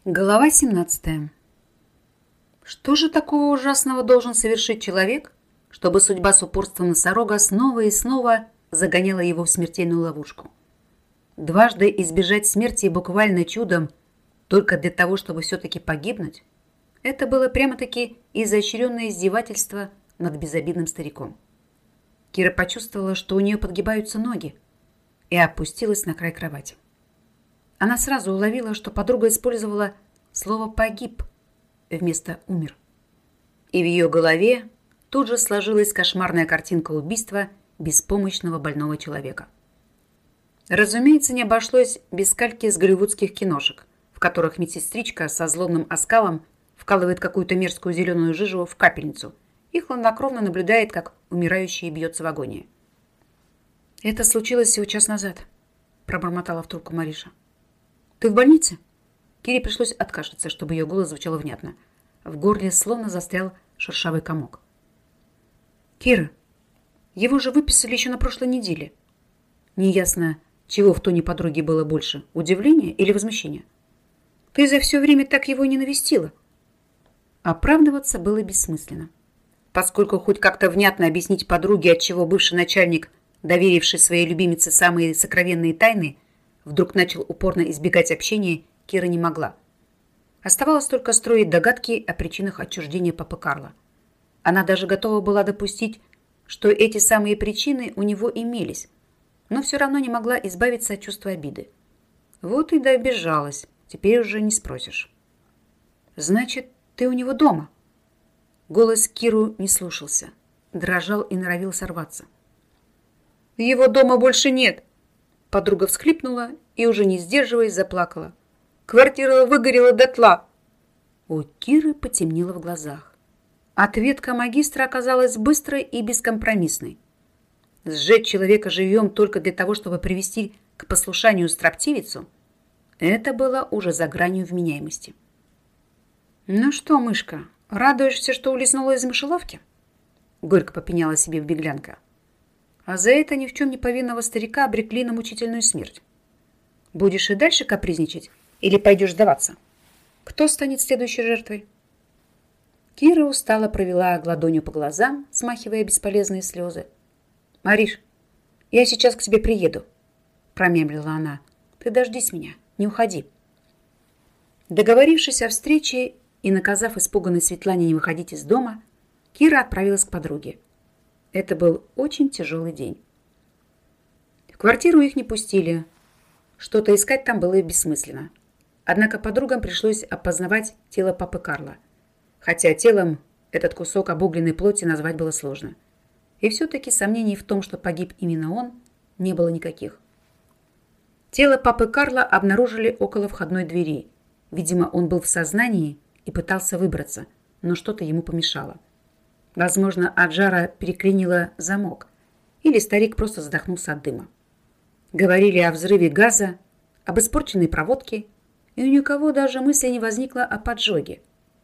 Глава 17. Что же такого ужасного должен совершить человек, чтобы судьба с упорством носорога снова и снова загоняла его в смертельную ловушку? Дважды избежать смерти буквально чудом только для того, чтобы все-таки погибнуть, это было прямо-таки изощренное издевательство над безобидным стариком. Кира почувствовала, что у нее подгибаются ноги, и опустилась на край кровати. Она сразу уловила, что подруга использовала слово «погиб» вместо «умер». И в ее голове тут же сложилась кошмарная картинка убийства беспомощного больного человека. Разумеется, не обошлось без кальки с голливудских киношек, в которых медсестричка со злобным оскалом вкалывает какую-то мерзкую зеленую жижу в капельницу и хладнокровно наблюдает, как умирающий бьется в агонии. «Это случилось всего час назад», – пробормотала в трубку Мариша. «Ты в больнице?» Кире пришлось откашляться, чтобы ее голос звучал внятно. В горле словно застрял шершавый комок. «Кира, его же выписали еще на прошлой неделе». Неясно, чего в тоне подруги было больше, удивления или возмущения. «Ты за все время так его и не навестила». Оправдываться было бессмысленно, поскольку хоть как-то внятно объяснить подруге, отчего бывший начальник, доверивший своей любимице самые сокровенные тайны, вдруг начал упорно избегать общения, Кира не могла. Оставалось только строить догадки о причинах отчуждения папы Карла. Она даже готова была допустить, что эти самые причины у него имелись, но все равно не могла избавиться от чувства обиды. Вот и добежалась, теперь уже не спросишь. «Значит, ты у него дома?» Голос Киру не слушался, дрожал и норовил сорваться. «Его дома больше нет!» Подруга всхлипнула и, уже не сдерживаясь, заплакала. «Квартира выгорела дотла!» У Киры потемнело в глазах. Ответка магистра оказалась быстрой и бескомпромиссной. Сжечь человека живьем только для того, чтобы привести к послушанию строптивицу, это было уже за гранью вменяемости. «Ну что, мышка, радуешься, что улизнула из мышеловки?» Горько попеняла себе беглянка. А за это ни в чем не повинного старика обрекли на мучительную смерть. Будешь и дальше капризничать или пойдешь сдаваться? Кто станет следующей жертвой? Кира устало провела ладонью по глазам, смахивая бесполезные слезы. «Мариш, я сейчас к тебе приеду», — промямлила она. «Ты дождись меня, не уходи». Договорившись о встрече и наказав испуганной Светлане не выходить из дома, Кира отправилась к подруге. Это был очень тяжелый день. В квартиру их не пустили. Что-то искать там было и бессмысленно. Однако подругам пришлось опознавать тело папы Карла. Хотя телом этот кусок обугленной плоти назвать было сложно. И все-таки сомнений в том, что погиб именно он, не было никаких. Тело папы Карла обнаружили около входной двери. Видимо, он был в сознании и пытался выбраться, но что-то ему помешало. Возможно, от жара переклинило замок, или старик просто задохнулся от дыма. Говорили о взрыве газа, об испорченной проводке, и у никого даже мысли не возникло о поджоге.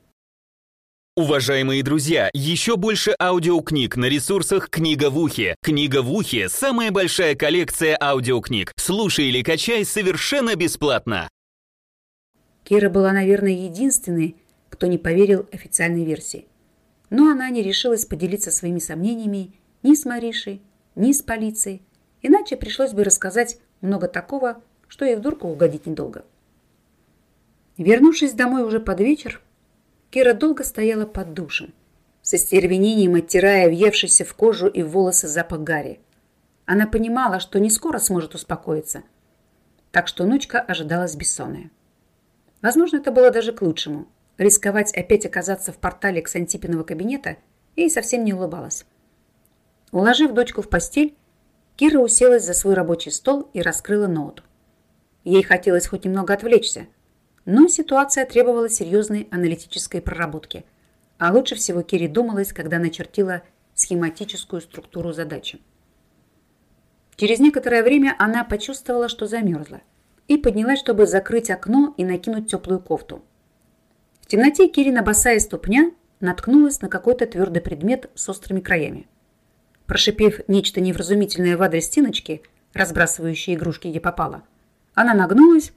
Уважаемые друзья, еще больше аудиокниг на ресурсах «Книга в ухе». «Книга в ухе» — самая большая коллекция аудиокниг. Слушай или качай совершенно бесплатно. Кира была, наверное, единственной, кто не поверил официальной версии. Но она не решилась поделиться своими сомнениями ни с Маришей, ни с полицией, иначе пришлось бы рассказать много такого, что ей в дурку угодить недолго. Вернувшись домой уже под вечер, Кира долго стояла под душем, с остервенением оттирая въевшийся в кожу и в волосы запах гари. Она понимала, что не скоро сможет успокоиться, так что ночка ожидалась бессонная. Возможно, это было даже к лучшему. Рисковать опять оказаться в портале к Сантипиного кабинета ей совсем не улыбалась. Уложив дочку в постель, Кира уселась за свой рабочий стол и раскрыла ноут. Ей хотелось хоть немного отвлечься, но ситуация требовала серьезной аналитической проработки. А лучше всего Кире думалось, когда начертила схематическую структуру задачи. Через некоторое время она почувствовала, что замерзла, и поднялась, чтобы закрыть окно и накинуть теплую кофту. В темноте Кирина босая ступня наткнулась на какой-то твердый предмет с острыми краями. Прошипев нечто невразумительное в адрес стеночки, разбрасывающей игрушки где попало, она нагнулась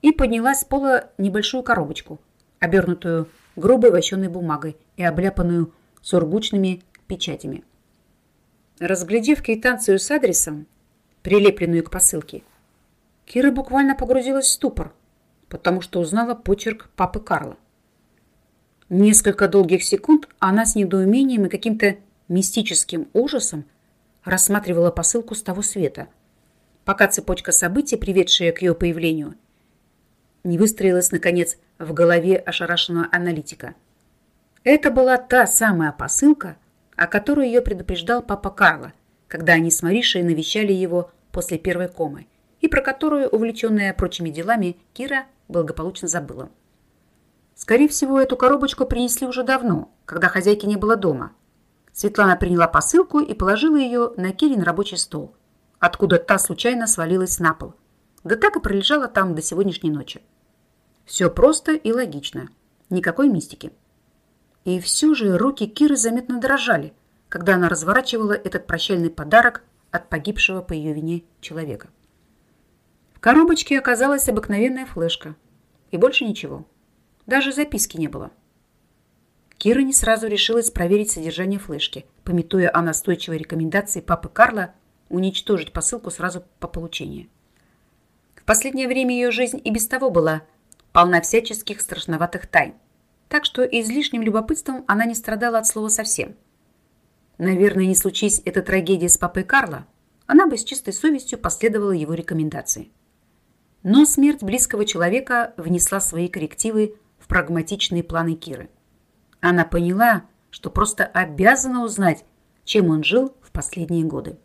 и подняла с пола небольшую коробочку, обернутую грубой вощеной бумагой и обляпанную сургучными печатями. Разглядев квитанцию с адресом, прилепленную к посылке, Кира буквально погрузилась в ступор, потому что узнала почерк папы Карла. Несколько долгих секунд она с недоумением и каким-то мистическим ужасом рассматривала посылку с того света, пока цепочка событий, приведшая к ее появлению, не выстроилась, наконец, в голове ошарашенного аналитика. Это была та самая посылка, о которой ее предупреждал папа Карло, когда они с Маришей навещали его после первой комы, и про которую, увлеченная прочими делами, Кира благополучно забыла. Скорее всего, эту коробочку принесли уже давно, когда хозяйки не было дома. Светлана приняла посылку и положила ее на Кирин рабочий стол, откуда та случайно свалилась на пол. Да так и пролежала там до сегодняшней ночи. Все просто и логично. Никакой мистики. И все же руки Киры заметно дрожали, когда она разворачивала этот прощальный подарок от погибшего по ее вине человека. В коробочке оказалась обыкновенная флешка. И больше ничего. Даже записки не было. Кира не сразу решилась проверить содержание флешки, памятуя о настойчивой рекомендации папы Карла уничтожить посылку сразу по получении. В последнее время ее жизнь и без того была полна всяческих страшноватых тайн, так что излишним любопытством она не страдала от слова совсем. Наверное, не случись эта трагедия с папой Карло, она бы с чистой совестью последовала его рекомендации. Но смерть близкого человека внесла свои коррективы в прагматичные планы Киры. Она поняла, что просто обязана узнать, чем он жил в последние годы.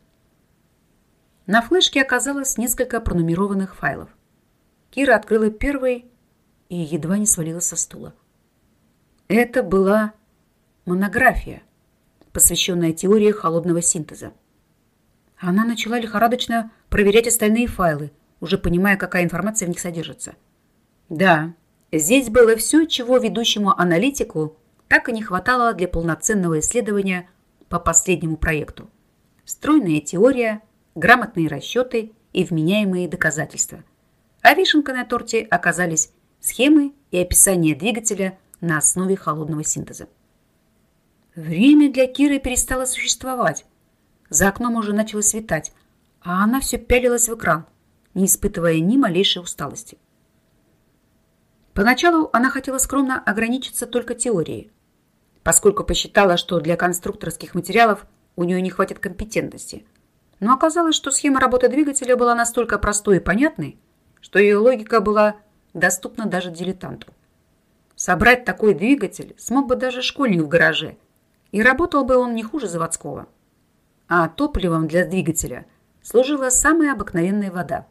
На флешке оказалось несколько пронумерованных файлов. Кира открыла первый и едва не свалилась со стула. Это была монография, посвященная теории холодного синтеза. Она начала лихорадочно проверять остальные файлы, уже понимая, какая информация в них содержится. Да, здесь было все, чего ведущему аналитику так и не хватало для полноценного исследования по последнему проекту. Стройная теория, грамотные расчеты и вменяемые доказательства. А вишенкой на торте оказались схемы и описание двигателя на основе холодного синтеза. Время для Киры перестало существовать. За окном уже начало светать, а она все пялилась в экран, не испытывая ни малейшей усталости. Поначалу она хотела скромно ограничиться только теорией, поскольку посчитала, что для конструкторских материалов у нее не хватит компетентности. Но оказалось, что схема работы двигателя была настолько простой и понятной, что ее логика была доступна даже дилетанту. Собрать такой двигатель смог бы даже школьник в гараже, и работал бы он не хуже заводского. А топливом для двигателя служила самая обыкновенная вода.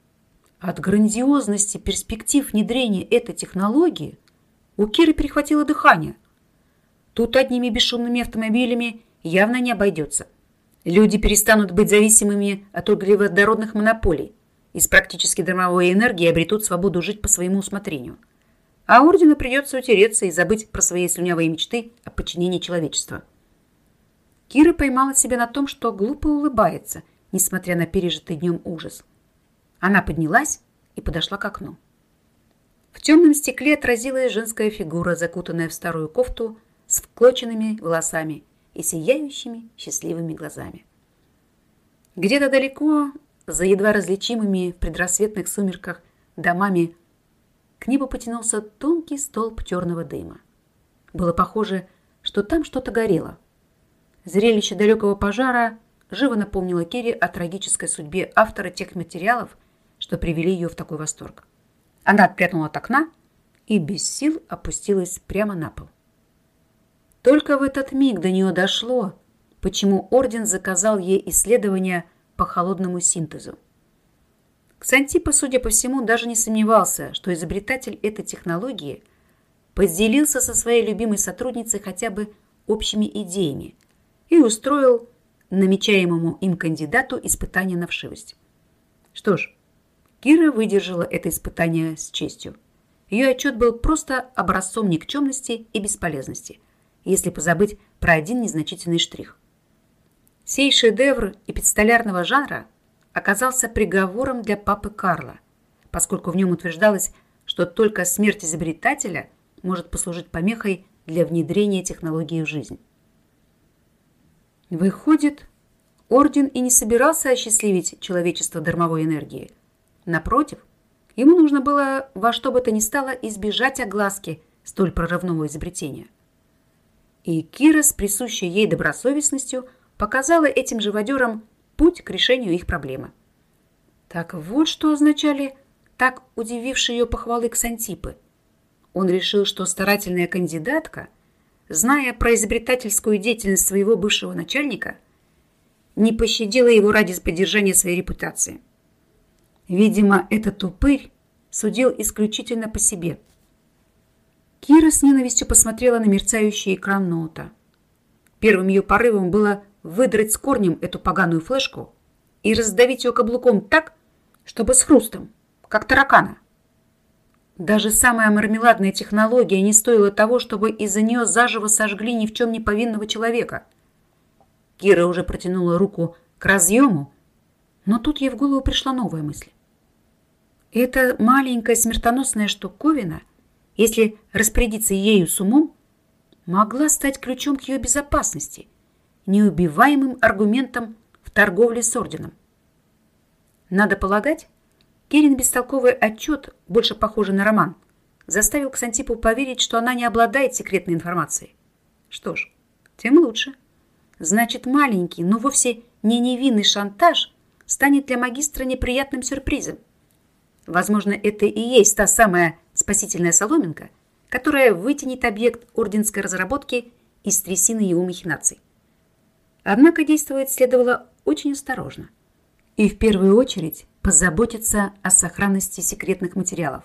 От грандиозности перспектив внедрения этой технологии у Киры перехватило дыхание. Тут одними бесшумными автомобилями явно не обойдется. Люди перестанут быть зависимыми от углеводородных монополий и с практически дармовой энергией обретут свободу жить по своему усмотрению. А ордену придется утереться и забыть про свои слюнявые мечты о подчинении человечества. Кира поймала себя на том, что глупо улыбается, несмотря на пережитый днем ужас. Она поднялась и подошла к окну. В темном стекле отразилась женская фигура, закутанная в старую кофту с вклоченными волосами и сияющими счастливыми глазами. Где-то далеко, за едва различимыми в предрассветных сумерках домами, к небу потянулся тонкий столб черного дыма. Было похоже, что там что-то горело. Зрелище далекого пожара живо напомнило Кире о трагической судьбе автора тех материалов, что привели ее в такой восторг. Она отпрянула от окна и без сил опустилась прямо на пол. Только в этот миг до нее дошло, почему орден заказал ей исследования по холодному синтезу. Ксантипа, судя по всему, даже не сомневался, что изобретатель этой технологии поделился со своей любимой сотрудницей хотя бы общими идеями и устроил намечаемому им кандидату испытание на вшивость. Что ж, Кира выдержала это испытание с честью. Ее отчет был просто образцом никчемности и бесполезности, если позабыть про один незначительный штрих. Сей шедевр эпистолярного жанра оказался приговором для папы Карла, поскольку в нем утверждалось, что только смерть изобретателя может послужить помехой для внедрения технологии в жизнь. Выходит, Орден и не собирался осчастливить человечество дармовой энергией. Напротив, ему нужно было во что бы то ни стало избежать огласки столь прорывного изобретения. И Кира с присущей ей добросовестностью показала этим живодерам путь к решению их проблемы. Так вот, что означали так удивившие ее похвалы Ксантипы. Он решил, что старательная кандидатка, зная про изобретательскую деятельность своего бывшего начальника, не пощадила его ради поддержания своей репутации. Видимо, этот упырь судил исключительно по себе. Кира с ненавистью посмотрела на мерцающий экран ноута. Первым ее порывом было выдрать с корнем эту поганую флешку и раздавить ее каблуком так, чтобы с хрустом, как таракана. Даже самая мармеладная технология не стоила того, чтобы из-за нее заживо сожгли ни в чем не повинного человека. Кира уже протянула руку к разъему, но тут ей в голову пришла новая мысль. Эта маленькая смертоносная штуковина, если распорядиться ею с умом, могла стать ключом к ее безопасности, неубиваемым аргументом в торговле с орденом. Надо полагать, Кирин бестолковый отчет, больше похожий на роман, заставил Ксантипу поверить, что она не обладает секретной информацией. Что ж, тем лучше. Значит, маленький, но вовсе не невинный шантаж станет для магистра неприятным сюрпризом. Возможно, это и есть та самая спасительная соломинка, которая вытянет объект орденской разработки из трясины его махинаций. Однако действовать следовало очень осторожно. И в первую очередь позаботиться о сохранности секретных материалов.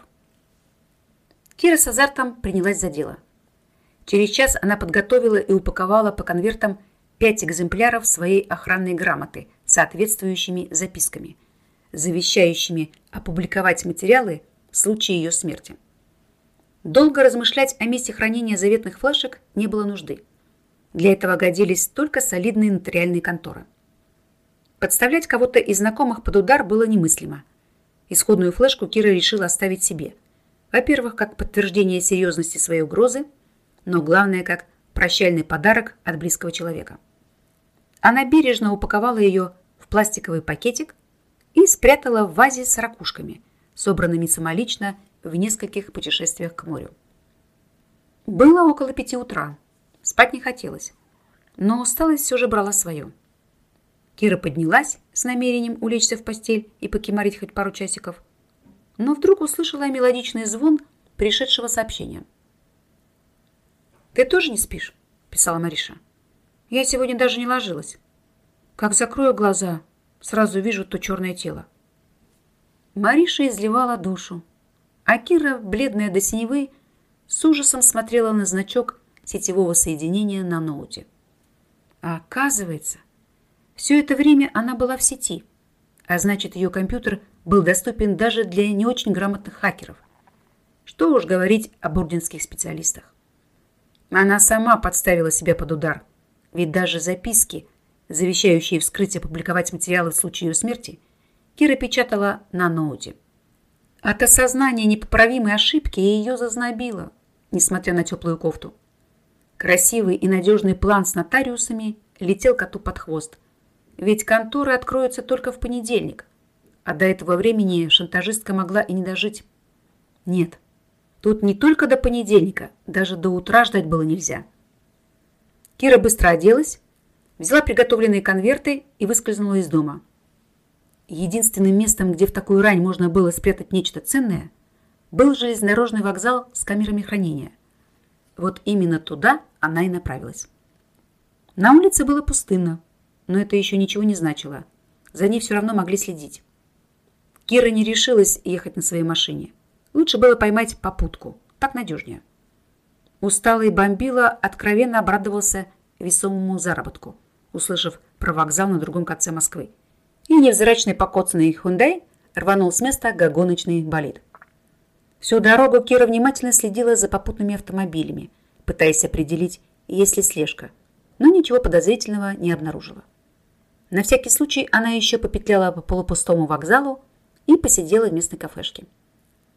Кира с азартом принялась за дело. Через час она подготовила и упаковала по конвертам 5 экземпляров своей охранной грамоты с соответствующими записками, завещающими опубликовать материалы в случае ее смерти. Долго размышлять о месте хранения заветных флешек не было нужды. Для этого годились только солидные нотариальные конторы. Подставлять кого-то из знакомых под удар было немыслимо. Исходную флешку Кира решила оставить себе. Во-первых, как подтверждение серьезности своей угрозы, но главное, как прощальный подарок от близкого человека. Она бережно упаковала ее в пластиковый пакетик и спрятала в вазе с ракушками, собранными самолично в нескольких путешествиях к морю. Было около 5 утра. Спать не хотелось, но усталость все же брала свое. Кира поднялась с намерением улечься в постель и покимарить хоть пару часиков, но вдруг услышала мелодичный звон пришедшего сообщения. «Ты тоже не спишь?» – писала Мариша. «Я сегодня даже не ложилась. Как закрою глаза, сразу вижу то черное тело». Мариша изливала душу, а Кира, бледная до синевы, с ужасом смотрела на значок сетевого соединения на ноуте. А оказывается, все это время она была в сети, а значит, ее компьютер был доступен даже для не очень грамотных хакеров. Что уж говорить об орденских специалистах. Она сама подставила себя под удар, ведь даже записки, завещающие вскрыть и опубликовать материалы в случае ее смерти, Кира печатала на ноуте. От осознания непоправимой ошибки ее зазнобило, несмотря на теплую кофту. Красивый и надежный план с нотариусами летел коту под хвост, ведь конторы откроются только в понедельник, а до этого времени шантажистка могла и не дожить. Нет, тут не только до понедельника, даже до утра ждать было нельзя. Кира быстро оделась, взяла приготовленные конверты и выскользнула из дома. Единственным местом, где в такую рань можно было спрятать нечто ценное, был железнодорожный вокзал с камерами хранения. Вот именно туда она и направилась. На улице было пустынно, но это еще ничего не значило. За ней все равно могли следить. Кира не решилась ехать на своей машине. Лучше было поймать попутку, так надежнее. Усталый бомбила откровенно обрадовался весомому заработку, услышав про вокзал на другом конце Москвы. И невзрачный покоцанный Hyundai рванул с места гоночный болид. Всю дорогу Кира внимательно следила за попутными автомобилями, пытаясь определить, есть ли слежка, но ничего подозрительного не обнаружила. На всякий случай она еще попетляла по полупустому вокзалу и посидела в местной кафешке.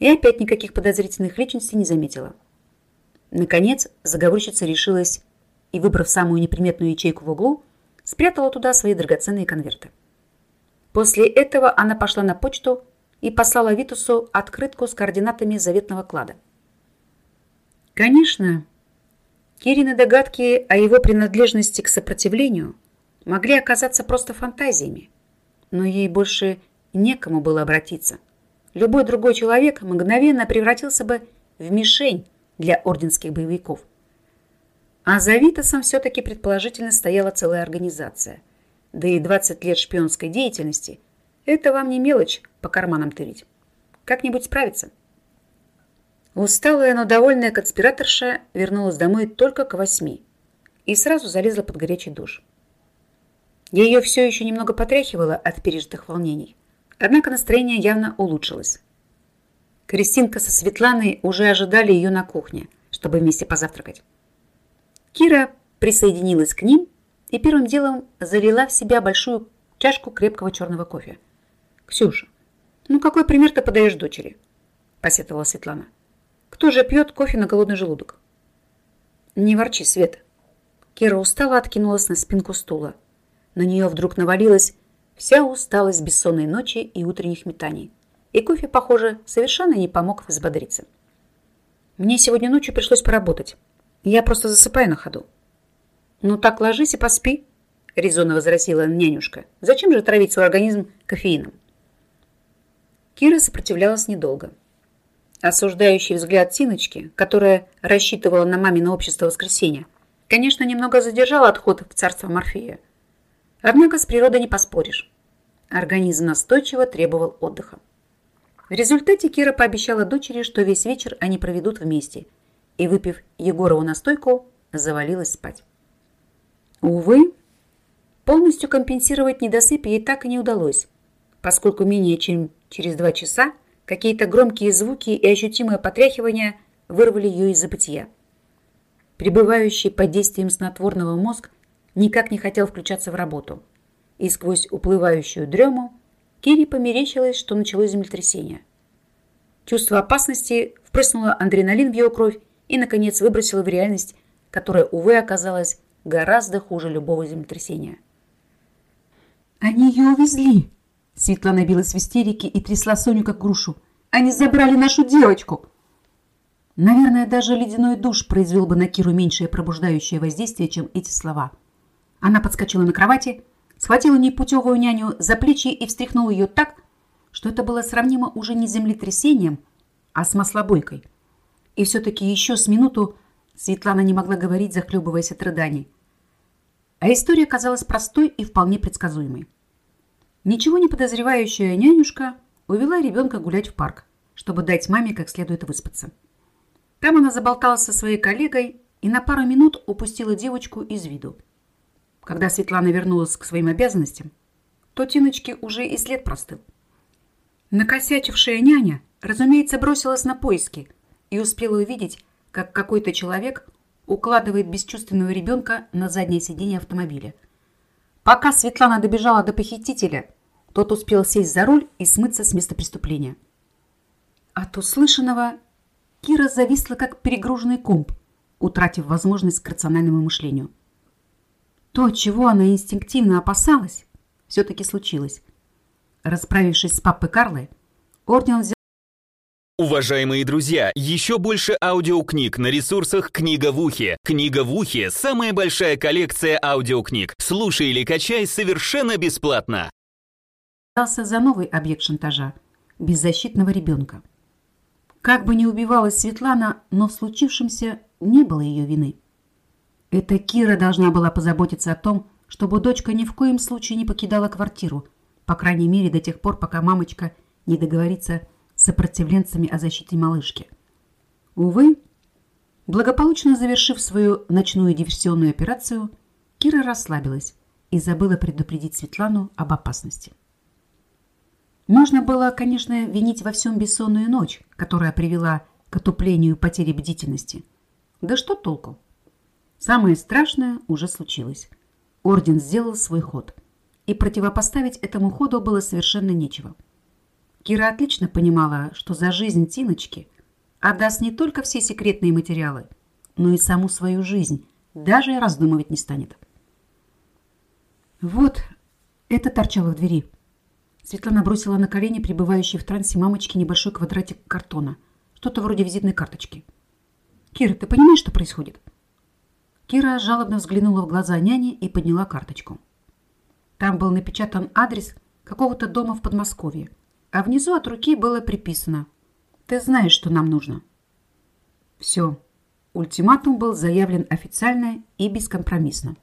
и опять никаких подозрительных личностей не заметила. Наконец, заговорщица решилась и, выбрав самую неприметную ячейку в углу, спрятала туда свои драгоценные конверты. После этого она пошла на почту и послала Витусу открытку с координатами заветного клада. Конечно, Кирины догадки о его принадлежности к сопротивлению могли оказаться просто фантазиями, но ей больше некому было обратиться. Любой другой человек мгновенно превратился бы в мишень для орденских боевиков. А за Витасом все-таки предположительно стояла целая организация. Да и 20 лет шпионской деятельности – это вам не мелочь по карманам тырить. Как-нибудь справиться. Усталая, но довольная конспираторша вернулась домой только к 8 и сразу залезла под горячий душ. Ее все еще немного потряхивало от пережитых волнений, однако настроение явно улучшилось. Кристинка со Светланой уже ожидали ее на кухне, чтобы вместе позавтракать. Кира присоединилась к ним и первым делом залила в себя большую чашку крепкого черного кофе. «Ксюша, ну какой пример ты подаешь дочери?» – посетовала Светлана. «Кто же пьет кофе на голодный желудок?» «Не ворчи, Света». Кира устало откинулась на спинку стула. На нее вдруг навалилась вся усталость бессонной ночи и утренних метаний. И кофе, похоже, совершенно не помог взбодриться. «Мне сегодня ночью пришлось поработать. Я просто засыпаю на ходу». «Ну так ложись и поспи», — резонно возразила нянюшка. «Зачем же травить свой организм кофеином?» Кира сопротивлялась недолго. Осуждающий взгляд Тиночки, которая рассчитывала на мамино общество воскресенья, конечно, немного задержал отход в царство Морфея. Однако с природой не поспоришь. Организм настойчиво требовал отдыха. В результате Кира пообещала дочери, что весь вечер они проведут вместе, и, выпив Егорову настойку, завалилась спать. Увы, полностью компенсировать недосып ей так и не удалось, поскольку менее чем через 2 часа какие-то громкие звуки и ощутимое потряхивание вырвали ее из забытия. Пребывающий под действием снотворного мозг никак не хотел включаться в работу, и сквозь уплывающую дрему Кире померещилось, что началось землетрясение. Чувство опасности впрыснуло адреналин в ее кровь и, наконец, выбросило в реальность, которая, увы, оказалась гораздо хуже любого землетрясения. «Они ее увезли!» Светлана билась в истерике и трясла Соню как грушу. «Они забрали нашу девочку!» Наверное, даже ледяной душ произвел бы на Киру меньшее пробуждающее воздействие, чем эти слова. Она подскочила на кровати, схватила непутевую няню за плечи и встряхнула ее так, что это было сравнимо уже не с землетрясением, а с маслобойкой. И все-таки еще с минуту Светлана не могла говорить, захлебываясь от рыданий. А история казалась простой и вполне предсказуемой. Ничего не подозревающая нянюшка увела ребенка гулять в парк, чтобы дать маме как следует выспаться. Там она заболталась со своей коллегой и на пару минут упустила девочку из виду. Когда Светлана вернулась к своим обязанностям, то Тиночке уже и след простыл. Накосячившая няня, разумеется, бросилась на поиски и успела увидеть, как какой-то человек укладывает бесчувственного ребенка на заднее сиденье автомобиля. Пока Светлана добежала до похитителя, тот успел сесть за руль и смыться с места преступления. От услышанного Кира зависла, как перегруженный комп, утратив возможность к рациональному мышлению. То, чего она инстинктивно опасалась, все-таки случилось. Расправившись с папой Карлой, орден взял... Уважаемые друзья, еще больше аудиокниг на ресурсах «Книга в ухе». «Книга в ухе» — самая большая коллекция аудиокниг. Слушай или качай совершенно бесплатно. ...взялся за новый объект шантажа – беззащитного ребенка. Как бы ни убивалась Светлана, но в случившемся не было ее вины. Это Кира должна была позаботиться о том, чтобы дочка ни в коем случае не покидала квартиру, по крайней мере до тех пор, пока мамочка не договорится с сопротивленцами о защите малышки. Увы, благополучно завершив свою ночную диверсионную операцию, Кира расслабилась и забыла предупредить Светлану об опасности. Можно было, конечно, винить во всем бессонную ночь, которая привела к отуплению и потере бдительности. Да что толку? Самое страшное уже случилось. Орден сделал свой ход, и противопоставить этому ходу было совершенно нечего. Кира отлично понимала, что за жизнь Тиночки отдаст не только все секретные материалы, но и саму свою жизнь, даже и раздумывать не станет. Вот это торчало в двери. Светлана бросила на колени пребывающей в трансе мамочки небольшой квадратик картона, что-то вроде визитной карточки. «Кира, ты понимаешь, что происходит?» Кира жалобно взглянула в глаза няни и подняла карточку. Там был напечатан адрес какого-то дома в Подмосковье, а внизу от руки было приписано: «Ты знаешь, что нам нужно». Все. Ультиматум был заявлен официально и бескомпромиссно.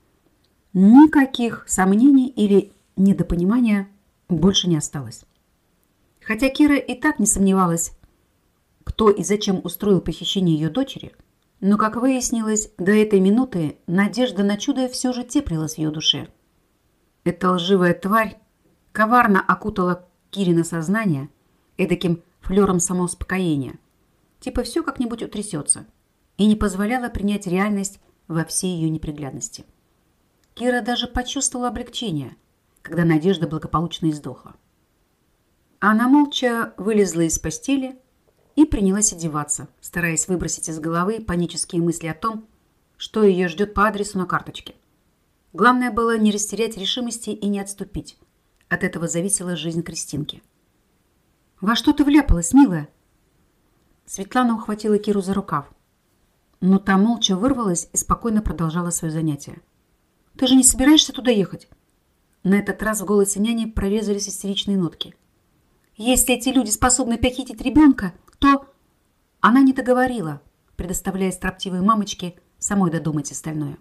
Никаких сомнений или недопонимания больше не осталось. Хотя Кира и так не сомневалась, кто и зачем устроил похищение ее дочери, но, как выяснилось, до этой минуты надежда на чудо все же теплилась в ее душе. Эта лживая тварь коварно окутала Кирина сознание эдаким флером самоуспокоения, типа все как-нибудь утрясется, и не позволяла принять реальность во всей ее неприглядности. Кира даже почувствовала облегчение, когда Надежда благополучно издохла. Она молча вылезла из постели и принялась одеваться, стараясь выбросить из головы панические мысли о том, что ее ждет по адресу на карточке. Главное было не растерять решимости и не отступить. От этого зависела жизнь Кристинки. «Во что ты вляпалась, милая?» Светлана ухватила Киру за рукав, но та молча вырвалась и спокойно продолжала свое занятие. «Ты же не собираешься туда ехать?» На этот раз в голосе няни прорезались истеричные нотки. «Если эти люди способны похитить ребенка, то...» Она не договорила, предоставляя строптивой мамочке самой додумать остальное.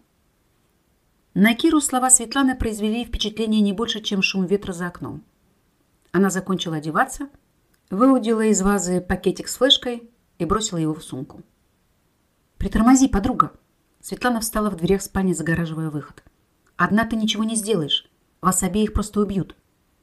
На Киру слова Светланы произвели впечатление не больше, чем шум ветра за окном. Она закончила одеваться, выудила из вазы пакетик с флешкой и бросила его в сумку. «Притормози, подруга!» Светлана встала в дверях спальни, загораживая выход. «Одна ты ничего не сделаешь. Вас обеих просто убьют».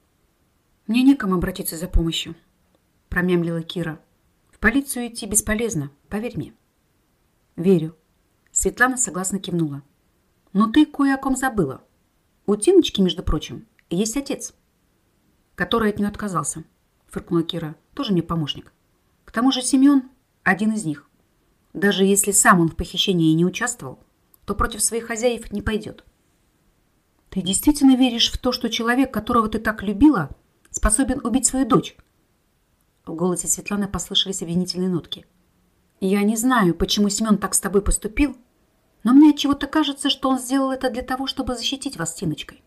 «Мне некому обратиться за помощью», — промямлила Кира. «В полицию идти бесполезно, поверь мне». «Верю». Светлана согласно кивнула. «Но ты кое о ком забыла. У Тиночки, между прочим, есть отец, который от нее отказался», — фыркнула Кира. «Тоже мне помощник. К тому же Семен один из них. Даже если сам он в похищении не участвовал, то против своих хозяев не пойдет». «Ты действительно веришь в то, что человек, которого ты так любила, способен убить свою дочь?» В голосе Светланы послышались обвинительные нотки. «Я не знаю, почему Семен так с тобой поступил, но мне отчего-то кажется, что он сделал это для того, чтобы защитить вас с Тиночкой».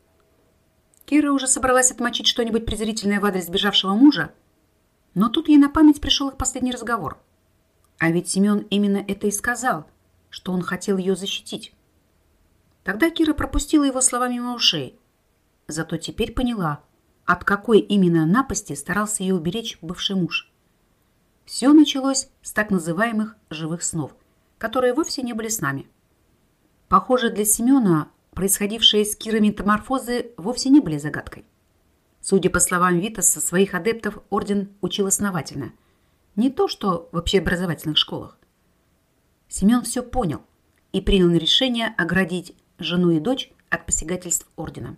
Кира уже собралась отмочить что-нибудь презрительное в адрес сбежавшего мужа, но тут ей на память пришел их последний разговор. А ведь Семен именно это и сказал, что он хотел ее защитить. Тогда Кира пропустила его слова мимо ушей, зато теперь поняла, от какой именно напасти старался ее уберечь бывший муж. Все началось с так называемых живых снов, которые вовсе не были с нами. Похоже, для Семена происходившие с Кирой метаморфозы вовсе не были загадкой. Судя по словам Витаса, своих адептов орден учил основательно. Не то, что в общеобразовательных школах. Семен все понял и принял решение оградить жену и дочь от посягательств ордена.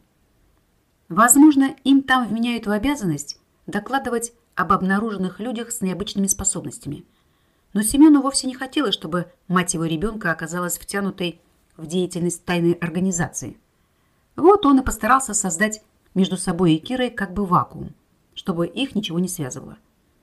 Возможно, им там вменяют в обязанность докладывать об обнаруженных людях с необычными способностями. Но Семену вовсе не хотелось, чтобы мать его ребенка оказалась втянутой в деятельность тайной организации. Вот он и постарался создать между собой и Кирой как бы вакуум, чтобы их ничего не связывало.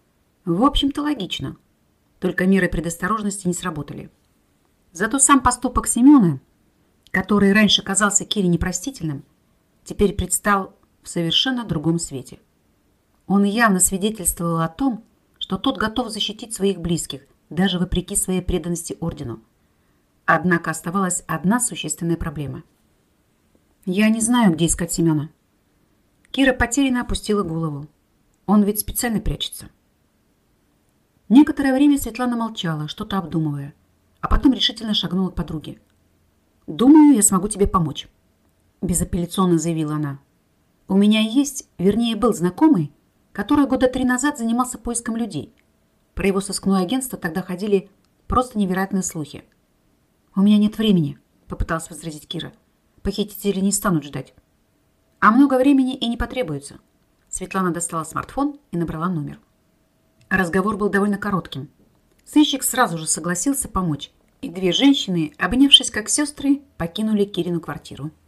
В общем-то, логично. Только меры предосторожности не сработали. Зато сам поступок Семена, который раньше казался Кире непростительным, теперь предстал в совершенно другом свете. Он явно свидетельствовал о том, что тот готов защитить своих близких, даже вопреки своей преданности ордену. Однако оставалась одна существенная проблема. «Я не знаю, где искать Семена». Кира потерянно опустила голову. «Он ведь специально прячется». Некоторое время Светлана молчала, что-то обдумывая, а потом решительно шагнула к подруге. «Думаю, я смогу тебе помочь», – безапелляционно заявила она. «У меня есть, вернее, был знакомый, который года 3 назад занимался поиском людей. Про его сыскное агентство тогда ходили просто невероятные слухи». «У меня нет времени», – попыталась возразить Кира. «Похитители не станут ждать». «А много времени и не потребуется. Светлана достала смартфон и набрала номер. Разговор был довольно коротким. Сыщик сразу же согласился помочь, и две женщины, обнявшись как сестры, покинули Кирину квартиру.